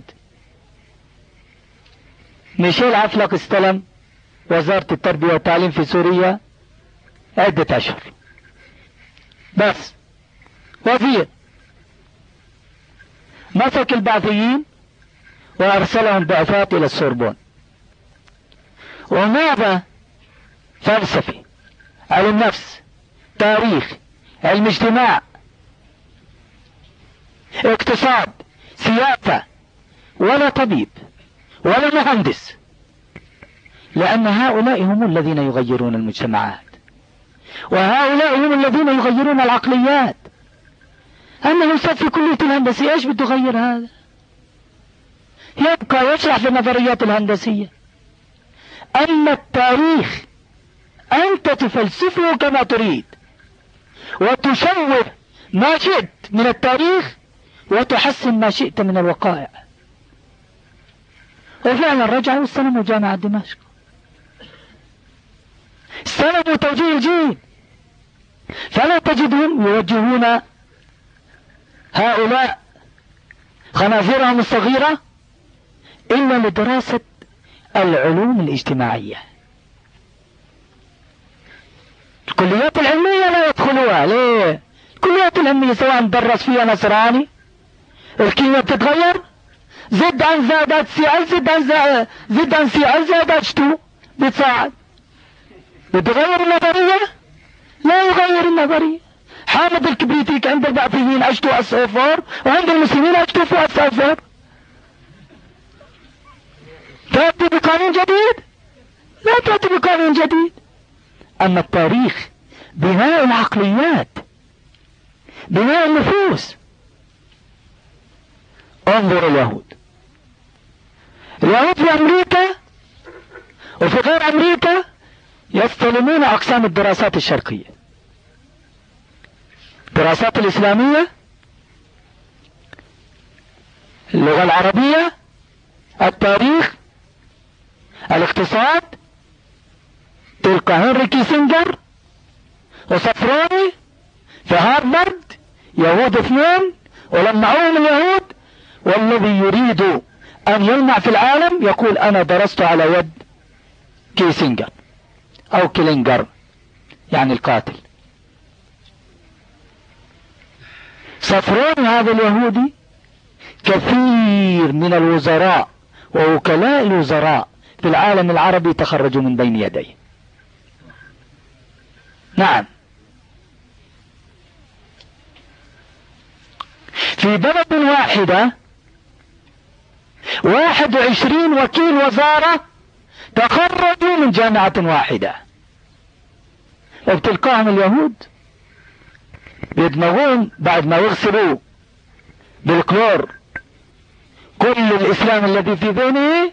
ميشيل عفلق استلم وزارة التربية والتعليم في سوريا عدة أشهر بس، وزير. مسك البعثيين وأرسلهم بعثات إلى السوربون، وماذا؟ فلسفي، علم نفس، تاريخ، علم اجتماع، اقتصاد، سياسة، ولا طبيب ولا مهندس، لأن هؤلاء هم الذين يغيرون المجتمعات، وهؤلاء هم الذين يغيرون العقليات. أما الأستاذ في كلية الهندسة ايش بده يغير؟ هذا يبقى يشرح في النظريات الهندسية. أما التاريخ أنت تفلسفه كما تريد، وتشوه ما شئت من التاريخ، وتحسن ما شئت من الوقائع. وفعلا رجعوا واستلموا جامعة دمشق، استلموا توجيه الجيل، فلا تجدهم يوجهون هؤلاء خنازيرهم الصغيرة إلا لدراسة العلوم الاجتماعية. الكليات العلمية لا يدخلوها. ليه؟ الكليات العلمية سواء درس فيها نصراني، الكيمياء بتتغير، زد عن زائدات سي ال زد عن سي ال زائد اتش 2 بتصاعد. بتغير النظرية؟ لا يغير النظرية. حامض الكبريتيك عند البعثيين H2SO4 وعند المسلمين H2SO4. تأتي بقانون جديد؟ لا تأتي بقانون جديد. أما التاريخ بناء العقليات، بناء النفوس. انظر اليهود في أمريكا وفي غير أمريكا يستلمون أقسام الدراسات الشرقية، الدراسات الإسلامية، اللغة العربية، التاريخ، الاقتصاد. تلقى هنري كيسنجر وصفراني في هارفارد، يهود 2 ولمعوهم اليهود، والذي يريد أن يلمع في العالم يقول أنا درست على يد كيسنجر أو كيلينجر، يعني القاتل. صفراني هذا اليهودي كثير من الوزراء ووكلاء الوزراء في العالم العربي تخرجوا من بين يديه. نعم، في بلد واحدة 21 وكيل وزارة تخرجوا من جامعة واحدة، وبتلقاهم اليهود بيدمغون بعد ما يغسلوا بالكلور كل الإسلام الذي في ذهنه،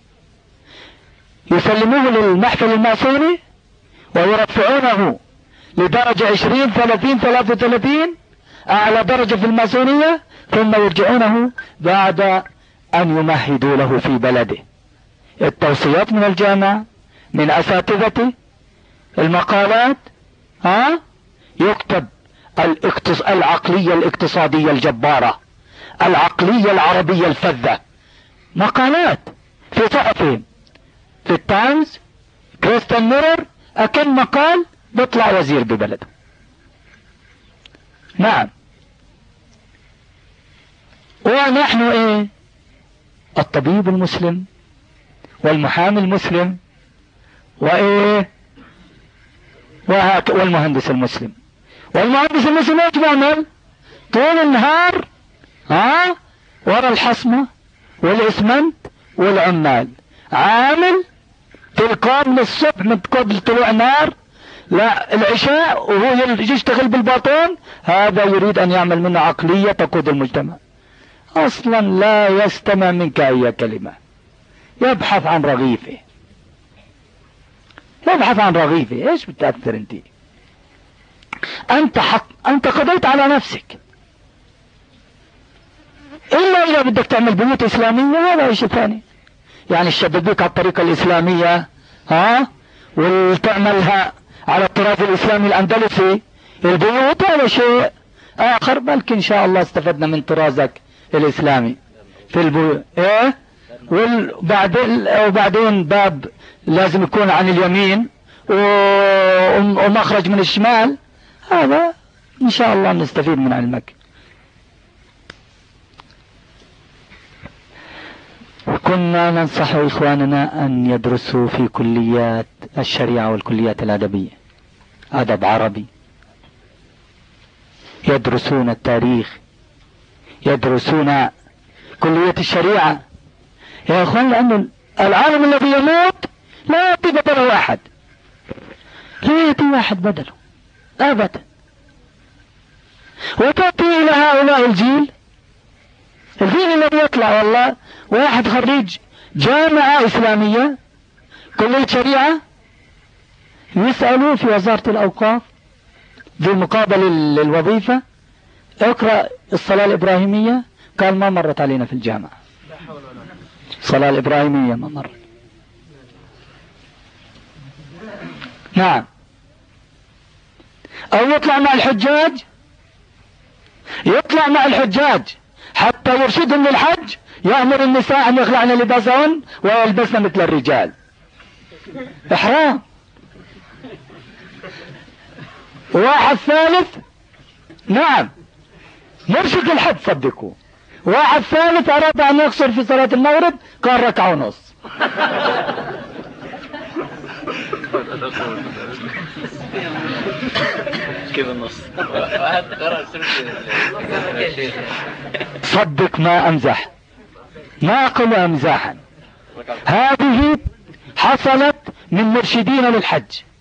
يسلموه للمحفل الماسوني ويرفعونه لدرجة 20 30 33 أعلى درجة في الماسونية، ثم يرجعونه بعد أن يمهدوا له في بلده التوصيات من الجامعة من أساتذته، المقالات، يكتب العقلية الاقتصادية الجبارة، العقلية العربية الفذة، مقالات في صحفهم، في التايمز، كريستال ميرور، أكن مقال بيطلع وزير ببلده. نعم. ونحن ايه؟ الطبيب المسلم والمحامي المسلم وايه والمهندس المسلم. والمهندس المسلم ايش بيعمل؟ طول النهار ورا الحصمة والاسمنت والعمال، عامل تلقاه من الصبح من قبل طلوع النهار لا العشاء، وهو يشتغل بالباطون. هذا يريد ان يعمل منه عقلية تقود المجتمع، اصلا لا يستمع منك اي كلمة، يبحث عن رغيفه، يبحث عن رغيفه. ايش بتأثر انت قضيت على نفسك، الا اذا بدك تعمل بيوت اسلامية هذا شيء ثاني، يعني الشبابيك على الطريقة الاسلامية وتعملها على الطراز الاسلامي الاندلسي، البيوت هذا شيء اخر، بلكن ان شاء الله استفدنا من طرازك الاسلامي في البيوت وبعدين باب لازم يكون عن اليمين ومخرج من الشمال، هذا ان شاء الله نستفيد من علمك. كنا ننصح إخواننا أن يدرسوا في كليات الشريعة والكليات الأدبية، أدب عربي، يدرسون التاريخ، يدرسون كلية الشريعة يا أخوان، لأن العالم الذي يموت لا يأتي بدله واحد، لا يأتي واحد بدله أبدا. وتأتي إلى هؤلاء الجيل الذي يطلع والله واحد خريج جامعة إسلامية كلية شريعة، يسألوا في وزارة الأوقاف بمقابل للوظيفة اقرأ الصلاة الإبراهيمية، قال ما مرت علينا في الجامعة الصلاة الإبراهيمية، ما مرت. نعم. أو يطلع مع الحجاج، يطلع مع الحجاج حتى يرشدهم للحج، يأمر النساء أن يخلعن لباسهن ويلبسن مثل الرجال، إحرام. واحد ثالث، نعم مرشد الحج صدقوا، واحد ثالث أراد أن يقصر في صلاة المغرب قال ركعة ونص. كيف النص؟ صدق ما أمزح، ما أقول أمزاحا، هذه حصلت من مرشدين للحج.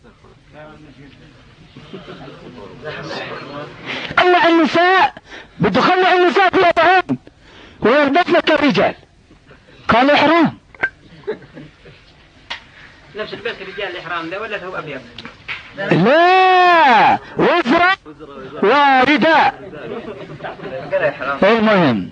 خلع النساء، بده خلع النساء في الأطعام ويلبسن كالرجال، قال إحرام. نفس لباس الرجال الإحرام ده ولا هو أبيض؟ لا، وزرة ورداء. المهم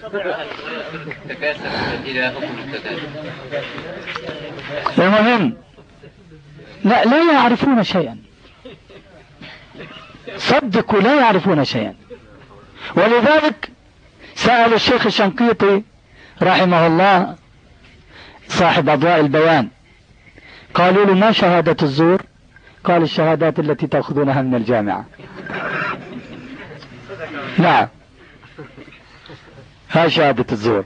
لا يعرفون شيئا، صدقوا لا يعرفون شيئا. ولذلك سأل الشيخ الشنقيطي رحمه الله صاحب أضواء البيان، قالوا له ما شهادة الزور؟ قال الشهادات التي تأخذونها من الجامعة. نعم، ها شهادة الزور.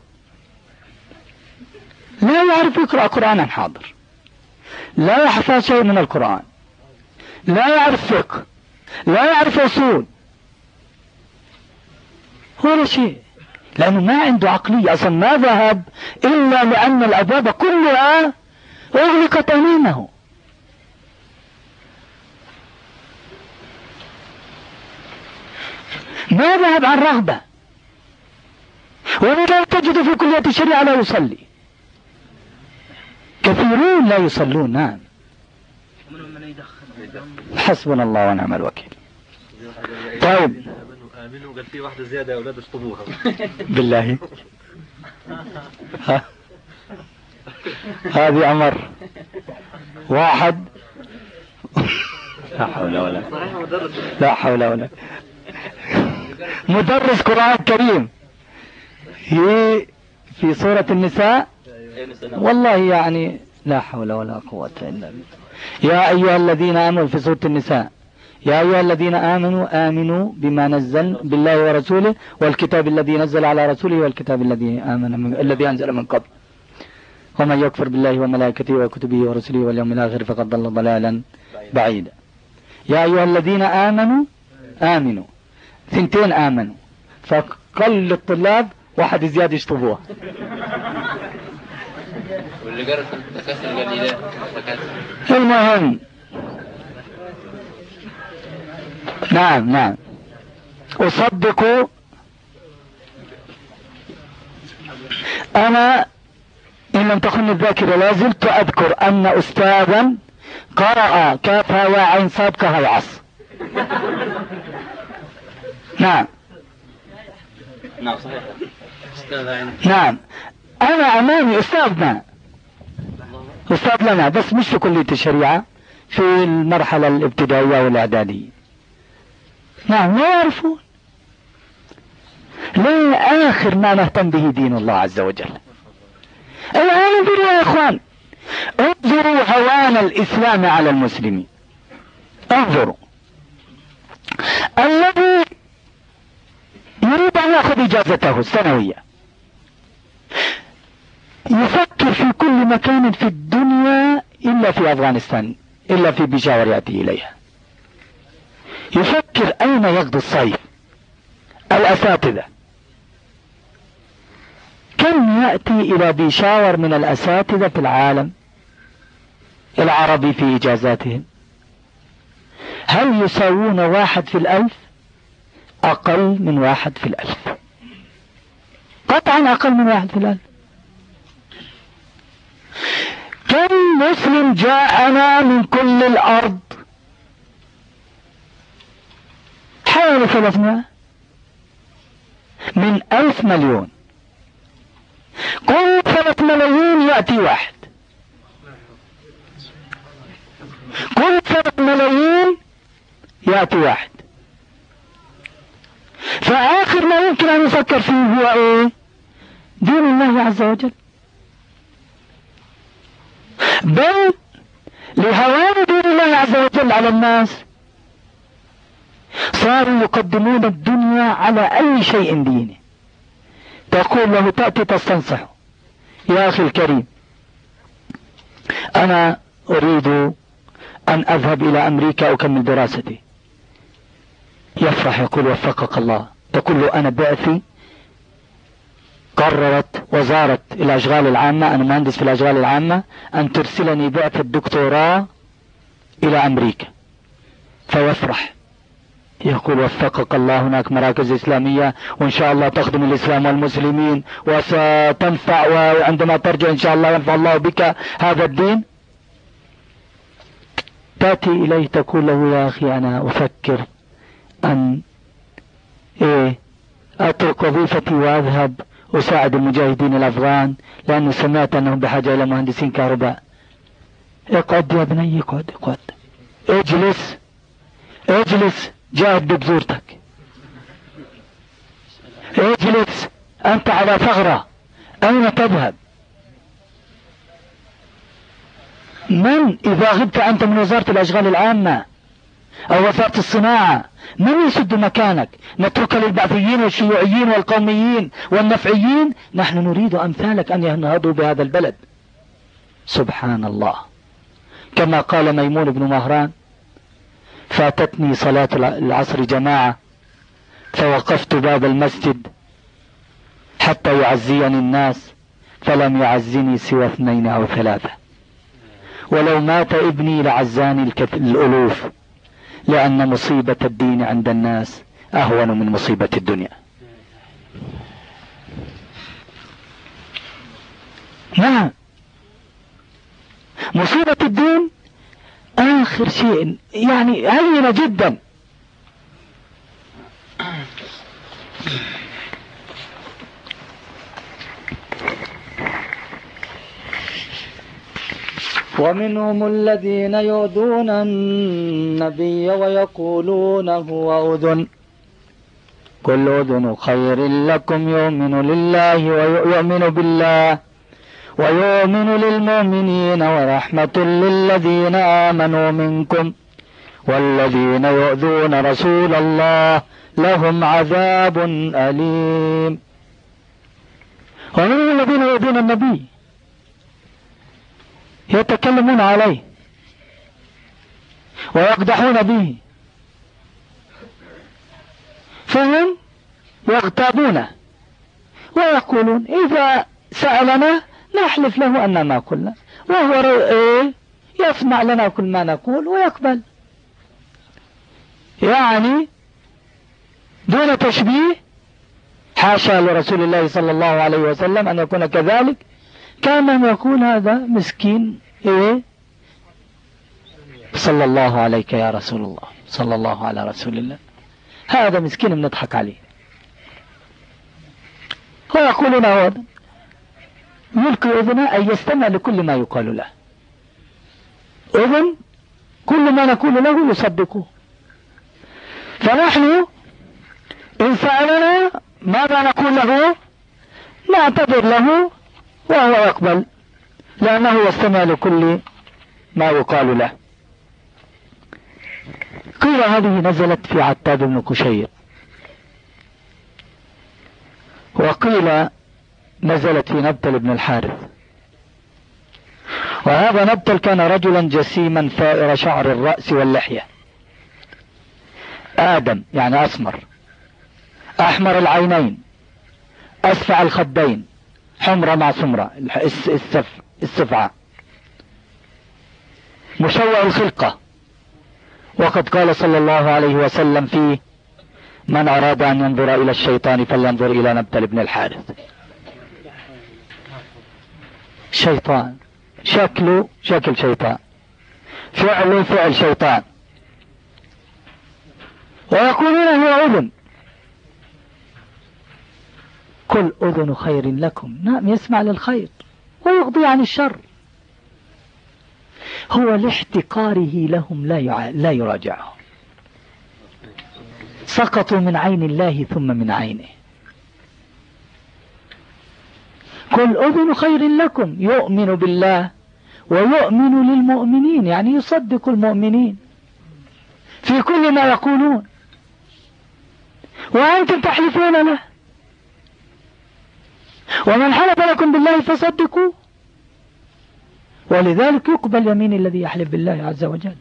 لا يعرف يقرأ قرآنا حاضر، لا يحفظ شيء من القرآن، لا يعرف فقه، لا يعرف أصول ولا شيء، لأنه ما عنده عقلية أصلا، ما ذهب إلا لأن الأبواب كلها أغلقت أمامه. ما ذهب عن رغبة. ولذا تجد في كلية الشريعة لا يصلي، كثيرون لا يصلون. نعم، حسبنا الله ونعم الوكيل. طيب آمنوا قال في واحدة زيادة يا أولاد اشطبوها بالله. هذه عمر واحد. لا حول ولا لا حول ولا. مدرس قرآن كريم في سورة النساء، والله يعني لا حول ولا قوة إلا بالله. يا أيها الذين آمنوا في سورة النساء، يا أيها الذين آمنوا آمنوا بما نزل بالله ورسوله والكتاب الذي نزل على رسوله والكتاب الذي أنزل من قبل، ومن يكفر بالله وملائكته وكتبه ورسله واليوم الآخر فقد ضل ضلالا بعيدا. يا أيها الذين آمنوا ثنتين آمنوا، فقل الطلاب واحد زيادة يشطبوها. واللي قرأت التكاثر القليلة المهم، نعم أصدق أنا إن لم تخن الذاكرة لا زلت أذكر أن أستاذا قرأ كافها وعين صاد كها وعص. نعم صحيح. نعم، أنا أمامي أستاذنا، أستاذ لنا، بس مش في كلية الشريعة، في المرحلة الابتدائية والإعدادية. نعم، لا يعرفون. لا، آخر ما نهتم به دين الله عز وجل. الآن انظروا يا إخوان، انظروا هوان الإسلام على المسلمين. انظروا، الذي يريد أن يأخذ إجازته السنوية يفكر في كل مكان في الدنيا إلا في أفغانستان، إلا في بيشاور يأتي إليها. يفكر أين يقضي الصيف. الأساتذة كم يأتي إلى بيشاور من الأساتذة في العالم العربي في إجازاتهم؟ هل يساوون 1 في 1000؟ أقل من 1 في 1000، قطعا أقل من 1 في 1000. كم مسلم جاءنا من كل الأرض؟ حوالي 300 من 1000 مليون. كل 3 ملايين يأتي واحد، كل 3 ملايين يأتي واحد. فآخر ما يمكن أن يفكر فيه هو إيه؟ دين الله عز وجل. بل لهوان دين الله عز وجل على الناس صاروا يقدمون الدنيا على أي شيء ديني. تقول له، تأتي تستنصحه، يا أخي الكريم أنا أريد أن أذهب إلى أمريكا أكمل دراستي. يفرح، يقول وفقك الله. تقول له أنا بعثي قررت وزارة الأشغال العامة، أنا مهندس في الأشغال العامة، أن ترسلني بعث الدكتوراه إلى أمريكا. فيفرح، يقول وفقك الله، هناك مراكز إسلامية وإن شاء الله تخدم الإسلام والمسلمين وستنفع، وعندما ترجع إن شاء الله ينفع الله بك هذا الدين. تأتي إليه تقول له يا أخي أنا أفكر أن أترك وظيفتي وأذهب أساعد المجاهدين الأفغان، لأنه سمعت أنهم بحاجة إلى مهندسين كهرباء. اقعد يا ابني، اقعد، اجلس، جاهد ببذورتك، اجلس، أنت على ثغرة، أين تذهب؟ من إذا غبت أنت من وزارة الأشغال العامة أو وزارة الصناعة من يسد مكانك؟ نترك للبعثيين والشيوعيين والقوميين والنفعيين؟ نحن نريد أمثالك أن ينهضوا بهذا البلد. سبحان الله. كما قال ميمون بن مهران، فاتتني صلاة العصر جماعة فوقفت باب المسجد حتى يعزيني الناس فلم يعزني سوى 2 أو 3. ولو مات ابني لعزاني الألوف، لأن مصيبة الدين عند الناس أهون من مصيبة الدنيا. نعم، مصيبة الدين آخر شيء يعني هينة جدا. ومنهم الذين يؤذون النبي ويقولون هو أذن، قل أذن خير لكم يؤمن لله ويؤمن بالله ويؤمن للمؤمنين ورحمة للذين آمنوا منكم والذين يؤذون رسول الله لهم عذاب أليم. ومنهم الذين يؤذون النبي يتكلمون عليه ويقدحون به، فهم يغتابونه ويقولون إذا سألنا نحلف له أن ما قلنا، وهو يسمع لنا كل ما نقول ويقبل. يعني دون تشبيه، حاشا لرسول الله صلى الله عليه وسلم أن يكون كذلك. كان يقول هذا مسكين صلى الله عليك يا رسول الله، صلى الله على رسول الله، هذا مسكين بنضحك عليه. ويقولون هذا يلقي أذنه أي يستمع لكل ما يقال له، إذن كل ما نقول له يصدقه. فنحن إن سألنا ماذا نقول له نعتذر له وهو يقبل، لأنه يستمع لكل ما يقال له. قيل هذه نزلت في عتاب بن كشير، وقيل نزلت في نبتل بن الحارث. وهذا نبتل كان رجلا جسيما ثائر شعر الرأس واللحية، آدم يعني أسمر، أحمر العينين، أسفع الخدين، حمرة مع سمرة السفعة، مشوه الخلقة. وقد قال صلى الله عليه وسلم فيه: من أراد أن ينظر إلى الشيطان فلينظر إلى نبتل بن الحارث. شيطان، شكله شكل شيطان، فعله فعل شيطان. ويقولون هو أذن، كل أذن خير لكم. نعم، يسمع للخير ويغضي عن الشر. هو لاحتقاره لهم لا يراجعهم، سقطوا من عين الله ثم من عينه. كل أذن خير لكم يؤمن بالله ويؤمن للمؤمنين، يعني يصدق المؤمنين في كل ما يقولون، وأنتم تحلفون له. ومن حلف لكم بالله فصدقوا، ولذلك يقبل يمين الذي يحلف بالله عز وجل.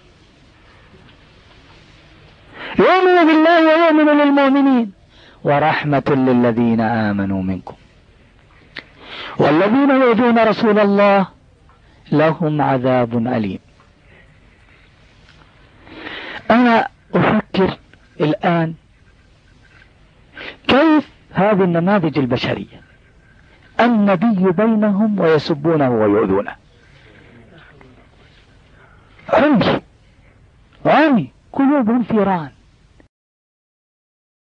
يؤمن بالله ويؤمن للمؤمنين ورحمة للذين آمنوا منكم والذين يؤذون رسول الله لهم عذاب أليم. أنا أفكر الآن كيف هذه النماذج البشرية، النبي بينهم ويسبونه ويؤذونه، عمي قلوبهم فيران.